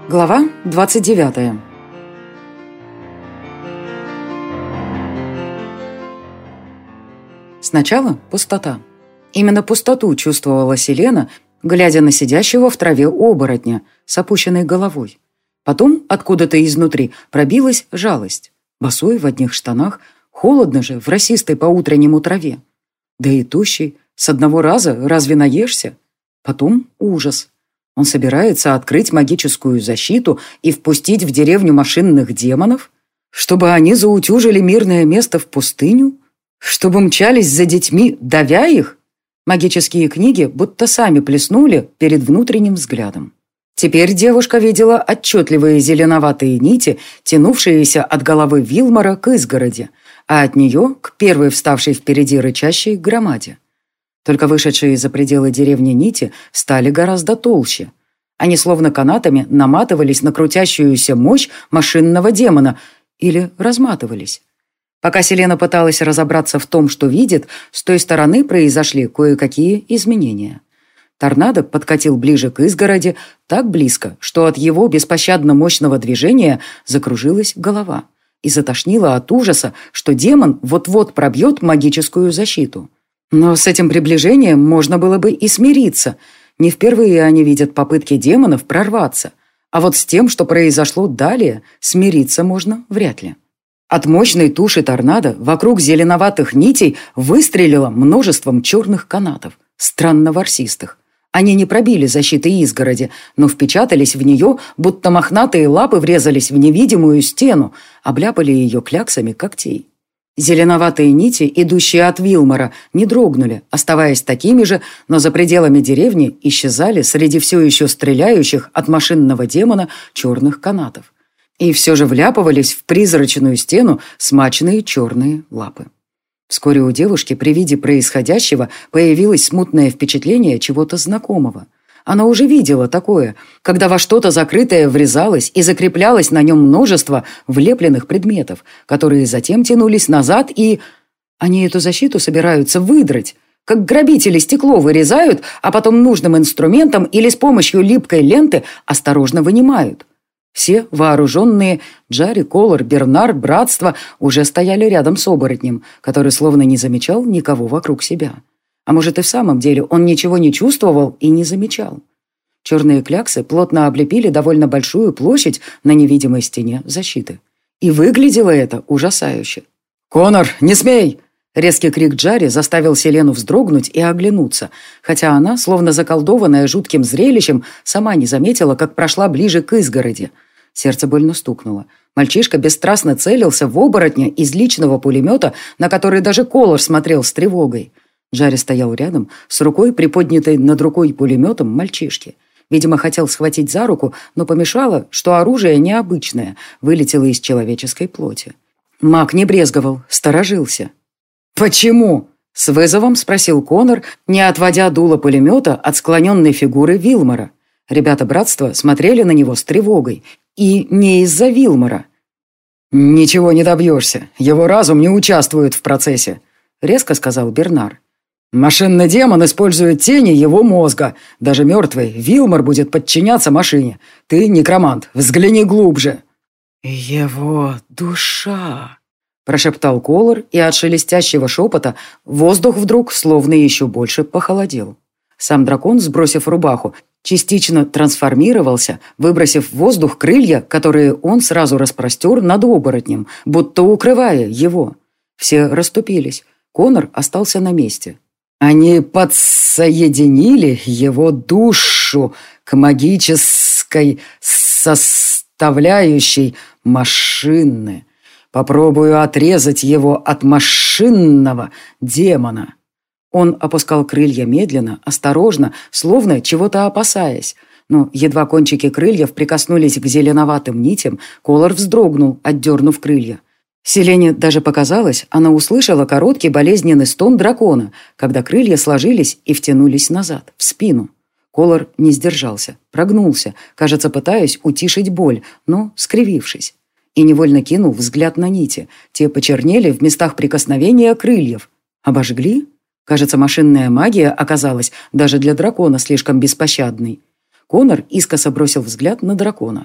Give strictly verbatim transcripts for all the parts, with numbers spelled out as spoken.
Глава двадцать девятая. Сначала пустота. Именно пустоту чувствовала Селена, глядя на сидящего в траве оборотня с опущенной головой. Потом откуда-то изнутри пробилась жалость. Босой в одних штанах, холодно же в росистой по-утреннему траве. Да и тощий, с одного раза разве наешься? Потом ужас. Он собирается открыть магическую защиту и впустить в деревню машинных демонов? Чтобы они заутюжили мирное место в пустыню? Чтобы мчались за детьми, давя их? Магические книги будто сами плеснули перед внутренним взглядом. Теперь девушка видела отчетливые зеленоватые нити, тянувшиеся от головы Вилмора к изгороди, а от нее к первой вставшей впереди рычащей громаде. Только вышедшие за пределы деревни нити стали гораздо толще. Они словно канатами наматывались на крутящуюся мощь машинного демона или разматывались. Пока Селена пыталась разобраться в том, что видит, с той стороны произошли кое-какие изменения. Торнадо подкатил ближе к изгороди, так близко, что от его беспощадно мощного движения закружилась голова и затошнило от ужаса, что демон вот-вот пробьет магическую защиту. Но с этим приближением можно было бы и смириться. Не впервые они видят попытки демонов прорваться. А вот с тем, что произошло далее, смириться можно вряд ли. От мощной туши торнадо вокруг зеленоватых нитей выстрелило множеством черных канатов, странно ворсистых. Они не пробили защиты изгороди, но впечатались в нее, будто мохнатые лапы врезались в невидимую стену, обляпали ее кляксами когтей. Зеленоватые нити, идущие от Вилмора, не дрогнули, оставаясь такими же, но за пределами деревни исчезали среди все еще стреляющих от машинного демона черных канатов. И все же вляпывались в призрачную стену смачные черные лапы. Вскоре у девушки при виде происходящего появилось смутное впечатление чего-то знакомого. Она уже видела такое, когда во что-то закрытое врезалось и закреплялось на нем множество влепленных предметов, которые затем тянулись назад и... Они эту защиту собираются выдрать, как грабители стекло вырезают, а потом нужным инструментом или с помощью липкой ленты осторожно вынимают. Все вооруженные Джарри, Колор, Бернар, Братство уже стояли рядом с оборотнем, который словно не замечал никого вокруг себя. А может, и в самом деле он ничего не чувствовал и не замечал. Черные кляксы плотно облепили довольно большую площадь на невидимой стене защиты. И выглядело это ужасающе. «Конор, не смей!» Резкий крик Джарри заставил Селену вздрогнуть и оглянуться, хотя она, словно заколдованная жутким зрелищем, сама не заметила, как прошла ближе к изгороди. Сердце больно стукнуло. Мальчишка бесстрастно целился в оборотня из личного пулемета, на который даже Колор смотрел с тревогой. Джарри стоял рядом, с рукой, приподнятой над рукой пулеметом мальчишки. Видимо, хотел схватить за руку, но помешало, что оружие необычное, вылетело из человеческой плоти. Маг не брезговал, сторожился. «Почему?» — с вызовом спросил Конор, не отводя дуло пулемета от склоненной фигуры Вилмора. Ребята братства смотрели на него с тревогой. И не из-за Вилмора. «Ничего не добьешься. Его разум не участвует в процессе», — резко сказал Бернар. «Машинный демон использует тени его мозга. Даже мертвый Вилмор будет подчиняться машине. Ты некромант. Взгляни глубже». «Его душа», — прошептал Колор, и от шелестящего шепота воздух вдруг словно еще больше похолодел. Сам дракон, сбросив рубаху, частично трансформировался, выбросив в воздух крылья, которые он сразу распростер над оборотнем, будто укрывая его. Все расступились. Конор остался на месте. Они подсоединили его душу к магической составляющей машины. Попробую отрезать его от машинного демона». Он опускал крылья медленно, осторожно, словно чего-то опасаясь. Но едва кончики крыльев прикоснулись к зеленоватым нитям, Колор вздрогнул, отдернув крылья. Селене даже показалось, она услышала короткий болезненный стон дракона, когда крылья сложились и втянулись назад, в спину. Колор не сдержался, прогнулся, кажется, пытаясь утишить боль, но скривившись. И невольно кинул взгляд на нити. Те почернели в местах прикосновения крыльев. Обожгли? Кажется, машинная магия оказалась даже для дракона слишком беспощадной. Конор искоса бросил взгляд на дракона.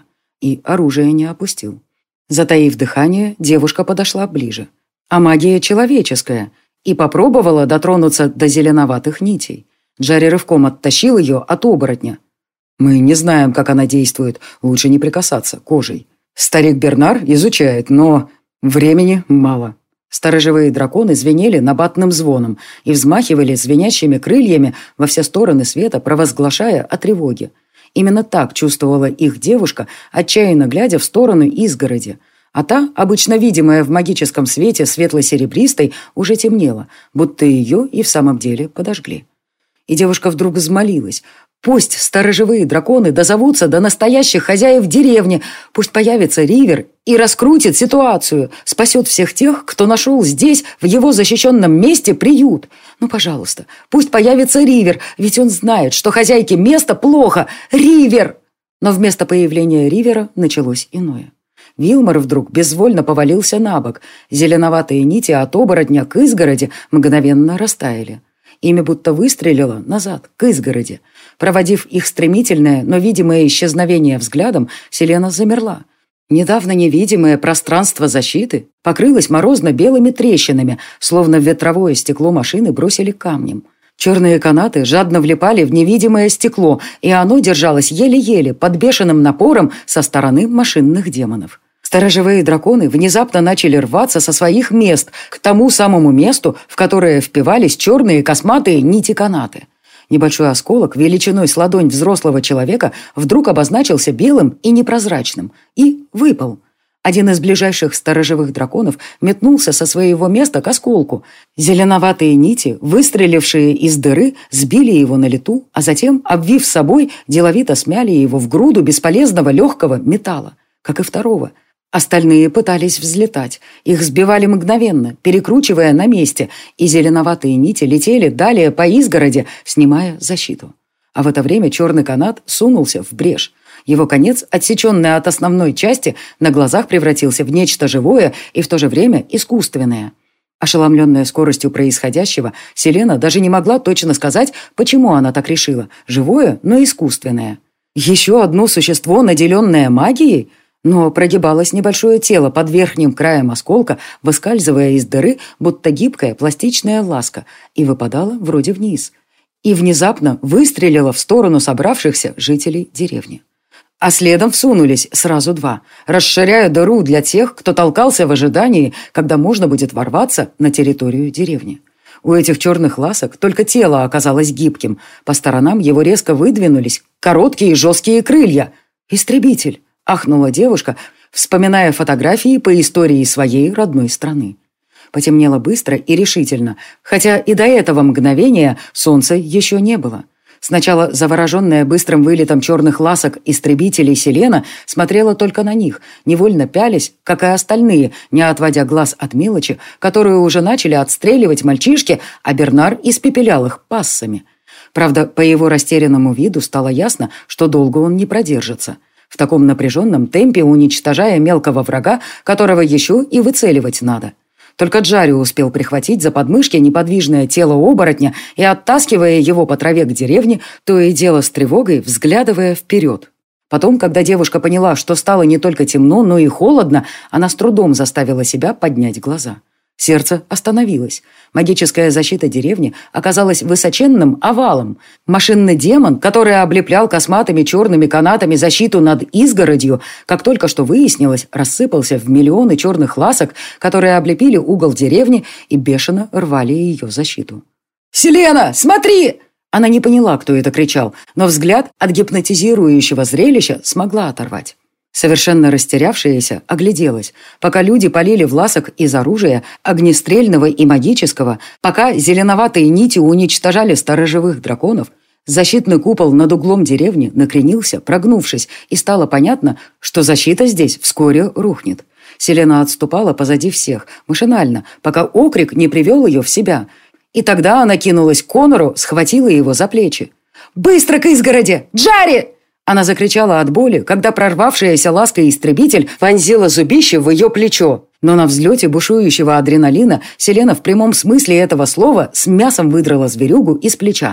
и оружие не опустил. Затаив дыхание, девушка подошла ближе. А магия человеческая, и попробовала дотронуться до зеленоватых нитей. Джарри рывком оттащил ее от оборотня. «Мы не знаем, как она действует, лучше не прикасаться кожей. Старик Бернар изучает, но времени мало». Сторожевые драконы звенели набатным звоном и взмахивали звенящими крыльями во все стороны света, провозглашая о тревоге. Именно так чувствовала их девушка, отчаянно глядя в сторону изгороди. А та, обычно видимая в магическом свете светло-серебристой, уже темнела, будто ее и в самом деле подожгли. И девушка вдруг взмолилась. Пусть сторожевые драконы дозовутся до настоящих хозяев деревни, пусть появится Ривер и раскрутит ситуацию, спасет всех тех, кто нашел здесь, в его защищенном месте, приют. Ну, пожалуйста, пусть появится Ривер, ведь он знает, что хозяйке места плохо. Ривер! Но вместо появления Ривера началось иное. Вилмор вдруг безвольно повалился на бок. Зеленоватые нити от оборотня к изгороди мгновенно растаяли. Ими будто выстрелило назад, к изгороди. Проводив их стремительное, но видимое исчезновение взглядом, Селена замерла. Недавно невидимое пространство защиты покрылось морозно-белыми трещинами, словно в ветровое стекло машины бросили камнем. Черные канаты жадно влипали в невидимое стекло, и оно держалось еле-еле под бешеным напором со стороны машинных демонов. Сторожевые драконы внезапно начали рваться со своих мест к тому самому месту, в которое впивались черные косматые нити-канаты. Небольшой осколок величиной с ладонь взрослого человека вдруг обозначился белым и непрозрачным и выпал. Один из ближайших сторожевых драконов метнулся со своего места к осколку. Зеленоватые нити, выстрелившие из дыры, сбили его на лету, а затем, обвив собой, деловито смяли его в груду бесполезного легкого металла, как и второго. Остальные пытались взлетать. Их сбивали мгновенно, перекручивая на месте, и зеленоватые нити летели далее по изгороди, снимая защиту. А в это время черный канат сунулся в брешь. Его конец, отсеченный от основной части, на глазах превратился в нечто живое и в то же время искусственное. Ошеломленная скоростью происходящего, Селена даже не могла точно сказать, почему она так решила. Живое, но искусственное. Еще одно существо, наделенное магией? Но прогибалось небольшое тело под верхним краем осколка, выскальзывая из дыры, будто гибкая пластичная ласка, и выпадала вроде вниз. И внезапно выстрелила в сторону собравшихся жителей деревни. А следом всунулись сразу два, расширяя дыру для тех, кто толкался в ожидании, когда можно будет ворваться на территорию деревни. У этих черных ласок только тело оказалось гибким, по сторонам его резко выдвинулись короткие жесткие крылья. «Истребитель!» — ахнула девушка, вспоминая фотографии по истории своей родной страны. Потемнело быстро и решительно, хотя и до этого мгновения солнца еще не было. Сначала завороженная быстрым вылетом черных ласок истребителей Селена смотрела только на них, невольно пялись, как и остальные, не отводя глаз от мелочи, которую уже начали отстреливать мальчишки, а Бернар испепелял их пассами. Правда, по его растерянному виду стало ясно, что долго он не продержится. В таком напряженном темпе уничтожая мелкого врага, которого еще и выцеливать надо. Только Джарри успел прихватить за подмышки неподвижное тело оборотня и, оттаскивая его по траве к деревне, то и дело с тревогой, взглядывая вперед. Потом, когда девушка поняла, что стало не только темно, но и холодно, она с трудом заставила себя поднять глаза. Сердце остановилось. Магическая защита деревни оказалась высоченным овалом. Машинный демон, который облеплял косматыми черными канатами защиту над изгородью, как только что выяснилось, рассыпался в миллионы черных ласок, которые облепили угол деревни и бешено рвали ее защиту. «Селена, смотри!» Она не поняла, кто это кричал, но взгляд от гипнотизирующего зрелища смогла оторвать. Совершенно растерявшаяся, огляделась, пока люди полили в ласок из оружия, огнестрельного и магического, пока зеленоватые нити уничтожали сторожевых драконов, защитный купол над углом деревни накренился, прогнувшись, и стало понятно, что защита здесь вскоре рухнет. Селена отступала позади всех, машинально, пока окрик не привел ее в себя. И тогда она кинулась к Конору, схватила его за плечи. «Быстро к изгороди! Джарри!» Она закричала от боли, когда прорвавшаяся лаской истребитель вонзила зубище в ее плечо. Но на взлете бушующего адреналина Селена в прямом смысле этого слова с мясом выдрала зверюгу из плеча.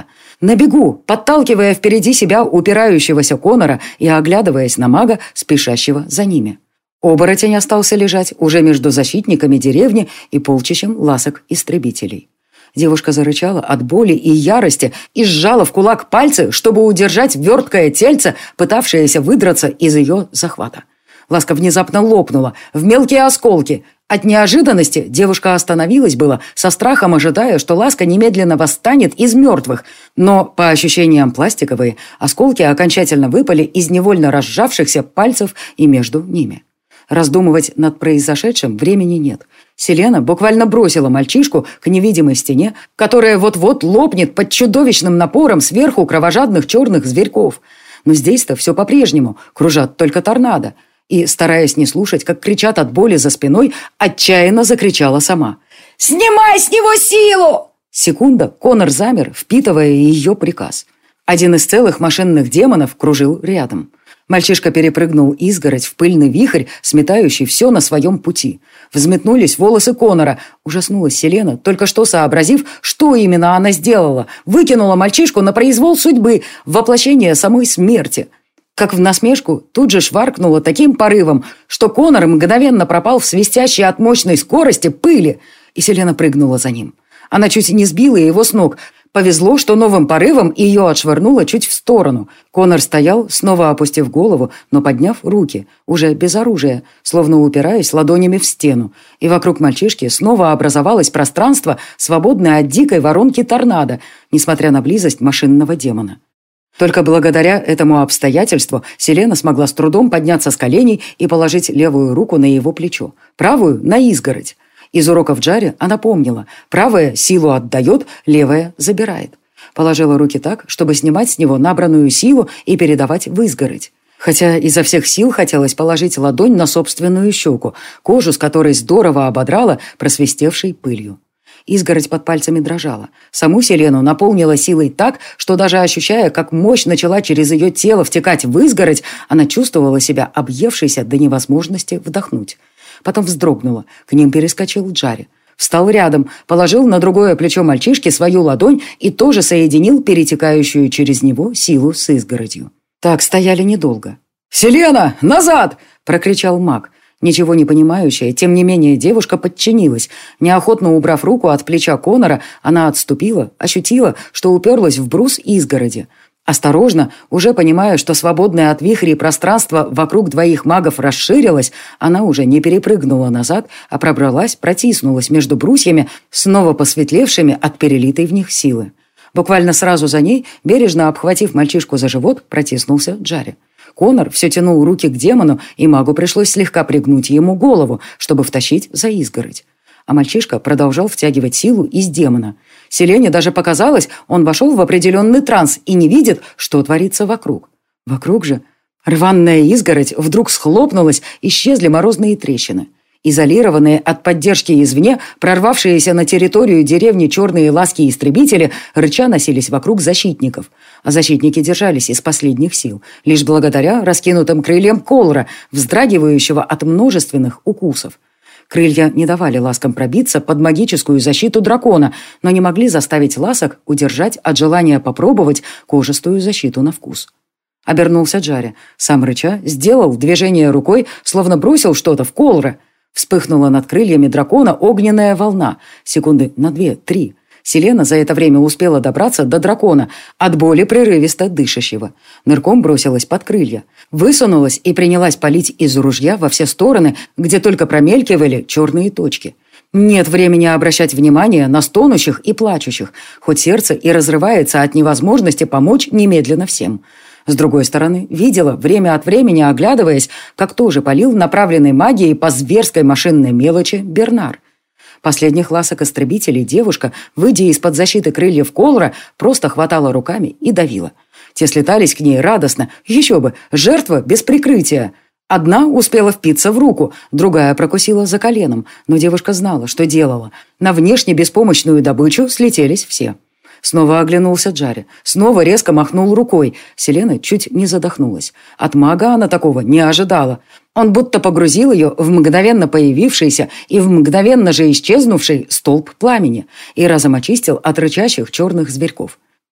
На бегу, подталкивая впереди себя упирающегося Конора и оглядываясь на мага, спешащего за ними. Оборотень остался лежать уже между защитниками деревни и полчищем ласок-истребителей. Девушка зарычала от боли и ярости и сжала в кулак пальцы, чтобы удержать верткое тельце, пытавшееся выдраться из ее захвата. Ласка внезапно лопнула в мелкие осколки. От неожиданности девушка остановилась было, со страхом ожидая, что Ласка немедленно восстанет из мертвых. Но, по ощущениям пластиковые, осколки окончательно выпали из невольно разжавшихся пальцев и между ними. Раздумывать над произошедшим времени нет. Селена буквально бросила мальчишку к невидимой стене, которая вот-вот лопнет под чудовищным напором сверху кровожадных черных зверьков. Но здесь-то все по-прежнему, кружат только торнадо. И, стараясь не слушать, как кричат от боли за спиной, отчаянно закричала сама. «Снимай с него силу!» Секунда, Конор замер, впитывая ее приказ. Один из целых машинных демонов кружил рядом. Мальчишка перепрыгнул изгородь в пыльный вихрь, сметающий все на своем пути. Взметнулись волосы Конора. Ужаснулась Селена, только что сообразив, что именно она сделала. Выкинула мальчишку на произвол судьбы, в воплощение самой смерти. Как в насмешку, тут же шваркнуло таким порывом, что Конор мгновенно пропал в свистящей от мощной скорости пыли, и Селена прыгнула за ним. Она чуть не сбила его с ног. Повезло, что новым порывом ее отшвырнуло чуть в сторону. Конор стоял, снова опустив голову, но подняв руки, уже без оружия, словно упираясь ладонями в стену. И вокруг мальчишки снова образовалось пространство, свободное от дикой воронки торнадо, несмотря на близость машинного демона. Только благодаря этому обстоятельству Селена смогла с трудом подняться с коленей и положить левую руку на его плечо, правую – на изгородь. Из уроков Джари она помнила: правая силу отдает, левая забирает. Положила руки так, чтобы снимать с него набранную силу и передавать в изгородь. Хотя изо всех сил хотелось положить ладонь на собственную щеку, кожу с которой здорово ободрала просвистевшей пылью. Изгородь под пальцами дрожала. Саму Селену наполнила силой так, что даже ощущая, как мощь начала через ее тело втекать в изгородь, она чувствовала себя объевшейся до невозможности вдохнуть. Потом вздрогнула. К ним перескочил Джари. Встал рядом, положил на другое плечо мальчишки свою ладонь и тоже соединил перетекающую через него силу с изгородью. Так стояли недолго. «Селена, назад!» – прокричал маг. Ничего не понимающая, тем не менее девушка подчинилась. Неохотно убрав руку от плеча Конора, она отступила, ощутила, что уперлась в брус изгороди. Осторожно, уже понимая, что свободное от вихрей пространство вокруг двоих магов расширилось, она уже не перепрыгнула назад, а пробралась, протиснулась между брусьями, снова посветлевшими от перелитой в них силы. Буквально сразу за ней, бережно обхватив мальчишку за живот, протиснулся Джари. Конор все тянул руки к демону, и магу пришлось слегка пригнуть ему голову, чтобы втащить за изгородь. А мальчишка продолжал втягивать силу из демона. Селене даже показалось, он вошел в определенный транс и не видит, что творится вокруг. Вокруг же рваная изгородь вдруг схлопнулась, исчезли морозные трещины. Изолированные от поддержки извне, прорвавшиеся на территорию деревни черные ласки-истребители рыча носились вокруг защитников. А защитники держались из последних сил, лишь благодаря раскинутым крыльям Колора, вздрагивающего от множественных укусов. Крылья не давали ласкам пробиться под магическую защиту дракона, но не могли заставить ласок удержать от желания попробовать кожистую защиту на вкус. Обернулся Джари. Сам рыча сделал движение рукой, словно бросил что-то в Колора. Вспыхнула над крыльями дракона огненная волна. Секунды на две-три. Селена за это время успела добраться до дракона, от боли прерывисто дышащего. Нырком бросилась под крылья. Высунулась и принялась палить из ружья во все стороны, где только промелькивали черные точки. Нет времени обращать внимание на стонущих и плачущих, хоть сердце и разрывается от невозможности помочь немедленно всем. С другой стороны, видела, время от времени оглядываясь, как тоже палил направленной магией по зверской машинной мелочи Бернар. Последних ласок-истребителей девушка, выйдя из-под защиты крыльев Колора, просто хватала руками и давила. Те слетались к ней радостно. Еще бы, жертва без прикрытия. Одна успела впиться в руку, другая прокусила за коленом, но девушка знала, что делала. На внешне беспомощную добычу слетелись все. Снова оглянулся Джари. Снова резко махнул рукой. Селена чуть не задохнулась. От мага она такого не ожидала. Он будто погрузил ее в мгновенно появившийся и в мгновенно же исчезнувший столб пламени и разом очистил от рычащих черных зверьков.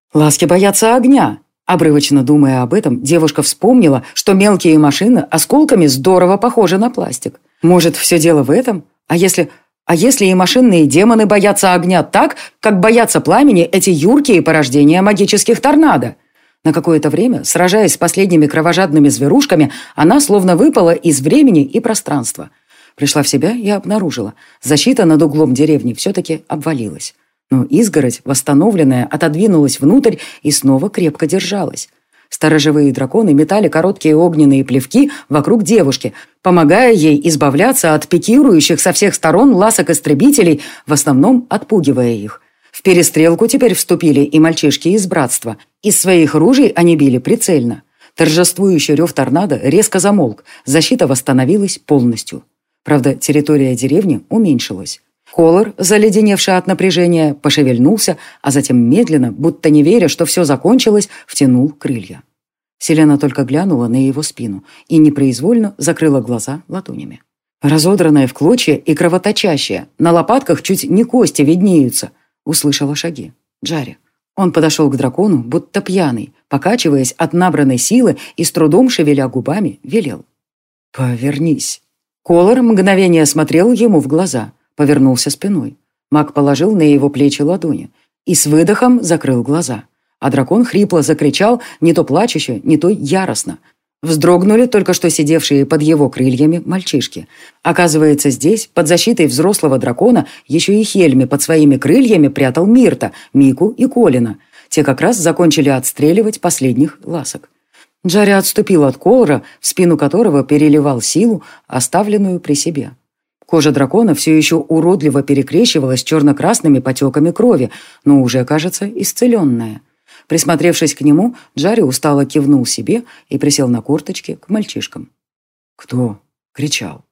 Ласки боятся огня. Обрывочно думая об этом, девушка вспомнила, что мелкие машины осколками здорово похожи на пластик. Может, все дело в этом? А если... А если и машинные демоны боятся огня так, как боятся пламени эти юркие порождения магических торнадо? На какое-то время, сражаясь с последними кровожадными зверушками, она словно выпала из времени и пространства. Пришла в себя и обнаружила. Защита над углом деревни все-таки обвалилась. Но изгородь, восстановленная, отодвинулась внутрь и снова крепко держалась. Сторожевые драконы метали короткие огненные плевки вокруг девушки, помогая ей избавляться от пикирующих со всех сторон ласок-истребителей, в основном отпугивая их. В перестрелку теперь вступили и мальчишки из братства. Из своих ружей они били прицельно. Торжествующий рев торнадо резко замолк, защита восстановилась полностью. Правда, территория деревни уменьшилась. Колор, заледеневший от напряжения, пошевельнулся, а затем медленно, будто не веря, что все закончилось, втянул крылья. Селена только глянула на его спину и непроизвольно закрыла глаза ладонями. Разодранная в клочья и кровоточащая, на лопатках чуть не кости виднеются, услышала шаги. Джарри. Он подошел к дракону, будто пьяный, покачиваясь от набранной силы и с трудом шевеля губами, велел. «Повернись». Колор мгновение смотрел ему в глаза, повернулся спиной. Маг положил на его плечи ладони и с выдохом закрыл глаза. А дракон хрипло закричал, не то плачуще, не то яростно. Вздрогнули только что сидевшие под его крыльями мальчишки. Оказывается, здесь, под защитой взрослого дракона, еще и Хельми под своими крыльями прятал Мирта, Мику и Колина. Те как раз закончили отстреливать последних ласок. Джарри отступил от Колора, в спину которого переливал силу, оставленную при себе. Кожа дракона все еще уродливо перекрещивалась черно-красными потеками крови, но уже, кажется, исцеленная. Присмотревшись к нему, Джарри устало кивнул себе и присел на корточки к мальчишкам. «Кто?» — кричал.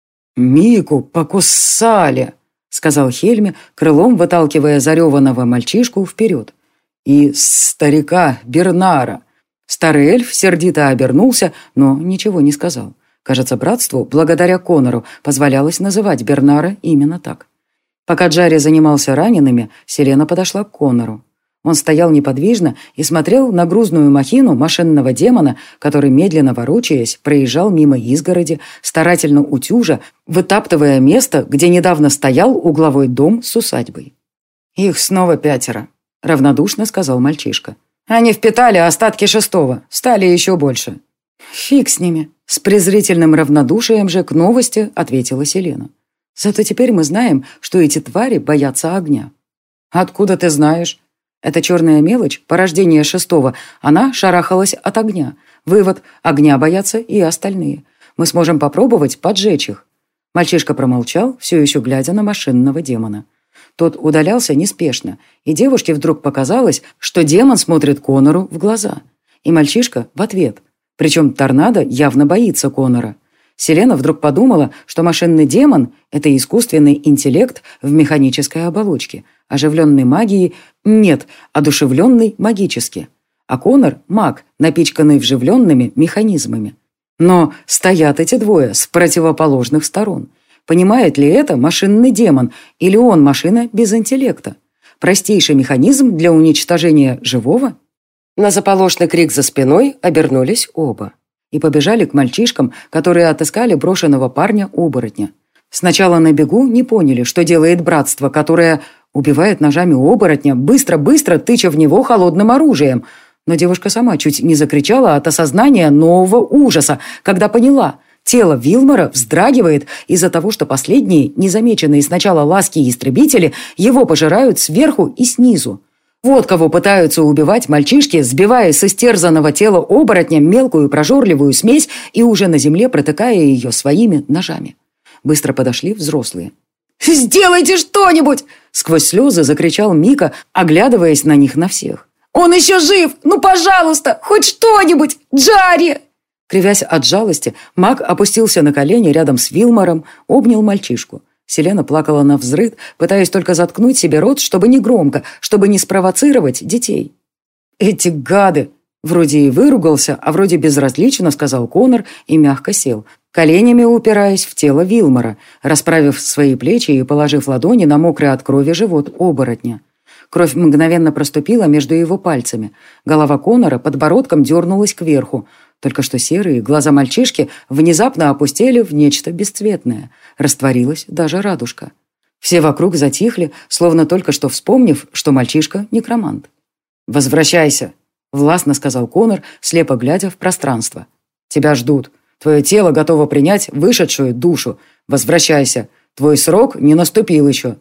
«Мику покусали!» — сказал Хельми, крылом выталкивая зареванного мальчишку вперед. «И старика Бернара». Старый эльф сердито обернулся, но ничего не сказал. Кажется, братству, благодаря Конору, позволялось называть Бернара именно так. Пока Джарри занимался ранеными, Селена подошла к Конору. Он стоял неподвижно и смотрел на грузную махину машинного демона, который, медленно ворочаясь, проезжал мимо изгороди, старательно утюжа, вытаптывая место, где недавно стоял угловой дом с усадьбой. «Их снова пятеро», — равнодушно сказал мальчишка. «Они впитали остатки шестого, стали еще больше». «Фиг с ними», — с презрительным равнодушием же к новости ответила Селена. «Зато теперь мы знаем, что эти твари боятся огня». «Откуда ты знаешь?» «Это черная мелочь, порождение шестого, она шарахалась от огня. Вывод — огня боятся и остальные. Мы сможем попробовать поджечь их». Мальчишка промолчал, все еще глядя на машинного демона. Тот удалялся неспешно, и девушке вдруг показалось, что демон смотрит Конору в глаза. И мальчишка в ответ. Причем торнадо явно боится Конора. Селена вдруг подумала, что машинный демон — это искусственный интеллект в механической оболочке, оживленный магией, нет, одушевленный магически. А Конор — маг, напичканный вживленными механизмами. Но стоят эти двое с противоположных сторон. Понимает ли это машинный демон, или он машина без интеллекта? Простейший механизм для уничтожения живого? На заполошный крик за спиной обернулись оба и побежали к мальчишкам, которые отыскали брошенного парня-оборотня. Сначала на бегу не поняли, что делает братство, которое убивает ножами оборотня, быстро-быстро тыча в него холодным оружием. Но девушка сама чуть не закричала от осознания нового ужаса, когда поняла – тело Вилмора вздрагивает из-за того, что последние, незамеченные сначала ласки и истребители, его пожирают сверху и снизу. Вот кого пытаются убивать мальчишки, сбивая с истерзанного тела оборотня мелкую прожорливую смесь и уже на земле протыкая ее своими ножами. Быстро подошли взрослые. «Сделайте что-нибудь!» — сквозь слезы закричал Мика, оглядываясь на них на всех. «Он еще жив! Ну, пожалуйста, хоть что-нибудь! Джарри!» Кривясь от жалости, маг опустился на колени рядом с Вилмором, обнял мальчишку. Селена плакала навзрыд, пытаясь только заткнуть себе рот, чтобы не громко, чтобы не спровоцировать детей. «Эти гады!» Вроде и выругался, а вроде безразлично, сказал Конор и мягко сел, коленями упираясь в тело Вилмора, расправив свои плечи и положив ладони на мокрый от крови живот оборотня. Кровь мгновенно проступила между его пальцами. Голова Конора подбородком дернулась кверху. Только что серые глаза мальчишки внезапно опустели в нечто бесцветное. Растворилась даже радужка. Все вокруг затихли, словно только что вспомнив, что мальчишка — некромант. «Возвращайся», — властно сказал Конор, слепо глядя в пространство. «Тебя ждут. Твое тело готово принять вышедшую душу. Возвращайся. Твой срок не наступил еще».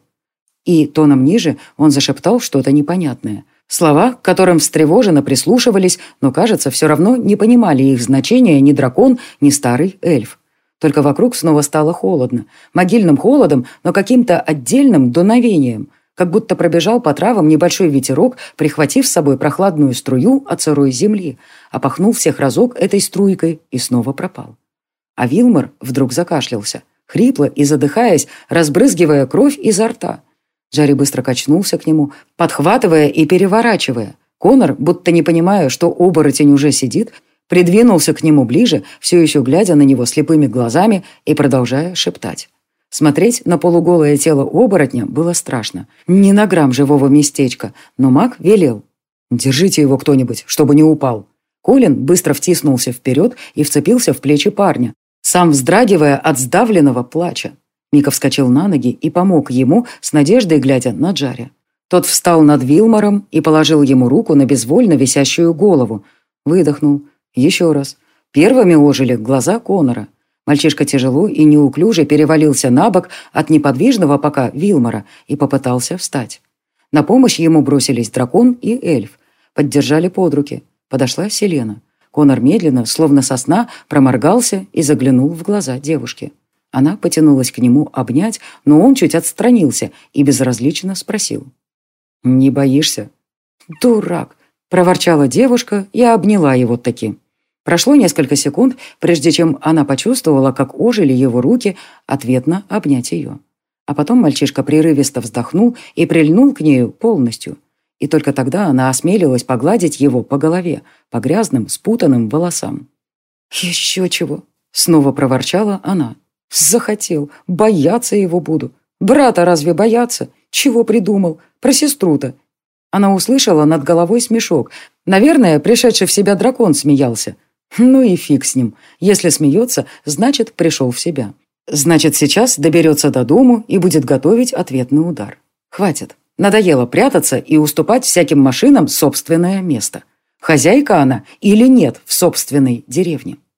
И тоном ниже он зашептал что-то непонятное. Слова, к которым встревоженно прислушивались, но, кажется, все равно не понимали их значения ни дракон, ни старый эльф. Только вокруг снова стало холодно. Могильным холодом, но каким-то отдельным дуновением. Как будто пробежал по травам небольшой ветерок, прихватив с собой прохладную струю от сырой земли, опахнул всех разок этой струйкой и снова пропал. А Вилмор вдруг закашлялся, хрипло и задыхаясь, разбрызгивая кровь изо рта. Джарри быстро качнулся к нему, подхватывая и переворачивая. Конор, будто не понимая, что оборотень уже сидит, придвинулся к нему ближе, все еще глядя на него слепыми глазами и продолжая шептать. Смотреть на полуголое тело оборотня было страшно. Ни на грамм живого местечка, но маг велел. «Держите его кто-нибудь, чтобы не упал». Колин быстро втиснулся вперед и вцепился в плечи парня, сам вздрагивая от сдавленного плача. Мика вскочил на ноги и помог ему, с надеждой глядя на Джарри. Тот встал над Вилмором и положил ему руку на безвольно висящую голову. Выдохнул. Еще раз. Первыми ожили глаза Конора. Мальчишка тяжело и неуклюже перевалился на бок от неподвижного пока Вилмора и попытался встать. На помощь ему бросились дракон и эльф. Поддержали под руки. Подошла Селена. Конор медленно, словно со сна, проморгался и заглянул в глаза девушки. Она потянулась к нему обнять, но он чуть отстранился и безразлично спросил. «Не боишься?» «Дурак!» – проворчала девушка и обняла его таки. Прошло несколько секунд, прежде чем она почувствовала, как ожили его руки, ответно обнять ее. А потом мальчишка прерывисто вздохнул и прильнул к нею полностью. И только тогда она осмелилась погладить его по голове, по грязным, спутанным волосам. «Еще чего!» – снова проворчала она. «Захотел. Бояться его буду. Брата разве бояться? Чего придумал? Про сестру-то». Она услышала над головой смешок. Наверное, пришедший в себя дракон смеялся. Ну и фиг с ним. Если смеется, значит, пришел в себя. Значит, сейчас доберется до дому и будет готовить ответный удар. Хватит. Надоело прятаться и уступать всяким машинам собственное место. Хозяйка она или нет в собственной деревне.